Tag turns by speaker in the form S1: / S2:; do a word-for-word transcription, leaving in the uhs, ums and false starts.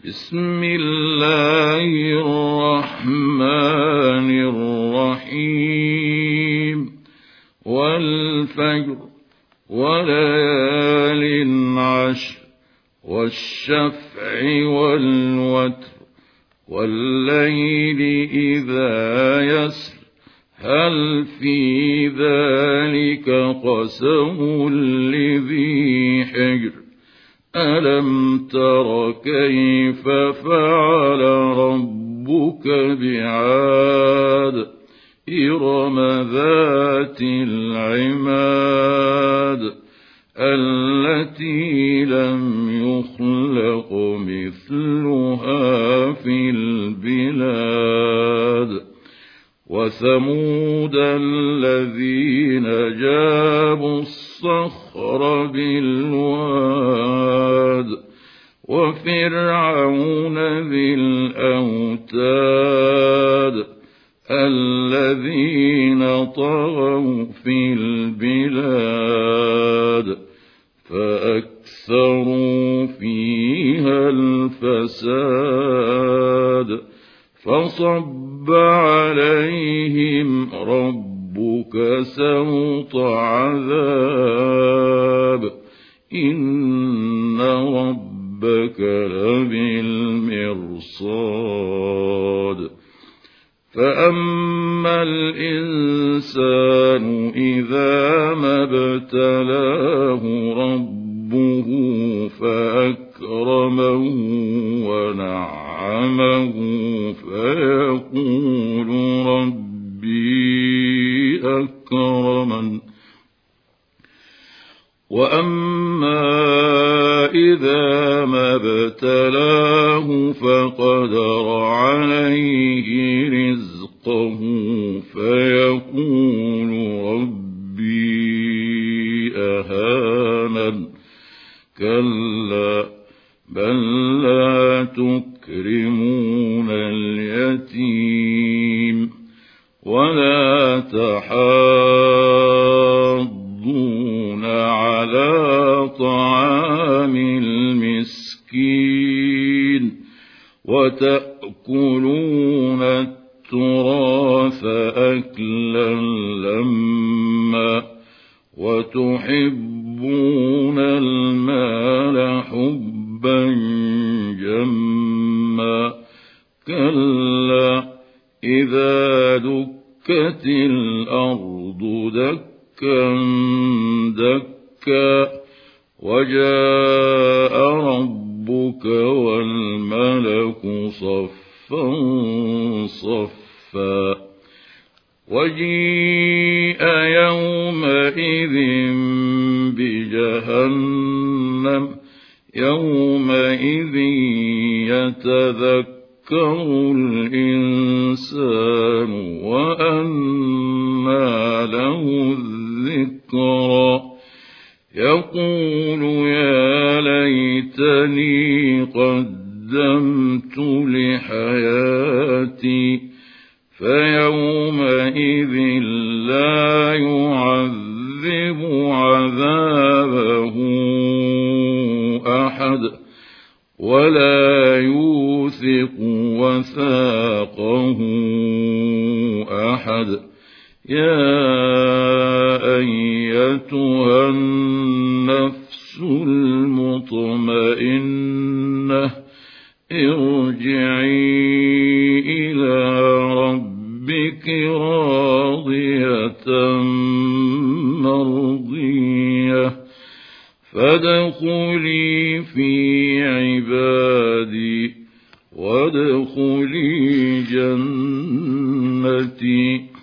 S1: بسم الله الرحمن الرحيم والفجر وليال عشر والشفع والوتر والليل إذا يسر هل في ذلك قسم لذي حجر ألم تر كيف فعل ربك بعاد إرم ذات العماد التي لم يخلق مثلها في البلاد وثمود الذين جابوا الصخر بالواد وفرعون ذي الأوتاد الذين طغوا في البلاد فأكثروا فيها الفساد فصب عليهم ربك سوط عذاب إن ربك لبالمرصاد فأما الإنسان إذا ما ابتلاه ربه فأكرمه ونعمه فيقول ربي أكرمن وأما إذا ما ابتلاه فقدر عليه رزقه فيقول ربي أهانن كلا بل لا تكرمون اليتيم ولا تحاضون على طعام المسكين وتأكلون التراث أكلا لما وتحبون المال حبا جما كلا إذا دكت الأرض دكا دكا وجاء ربك والملك صفا صفا وجيء يومئذ بجهنم يومئذ يتذكر الإنسان وأنى له الذكرى يقول يا ليتني قدمت لحياتي فيومئذ لا يعذب عذابه أحد ولا يوثق وثاقه أحد يا أيتها النفس المطمئنة ارجعي إلى ربك راضية مرضية فادخلي في عبادي وادخلي جنتي.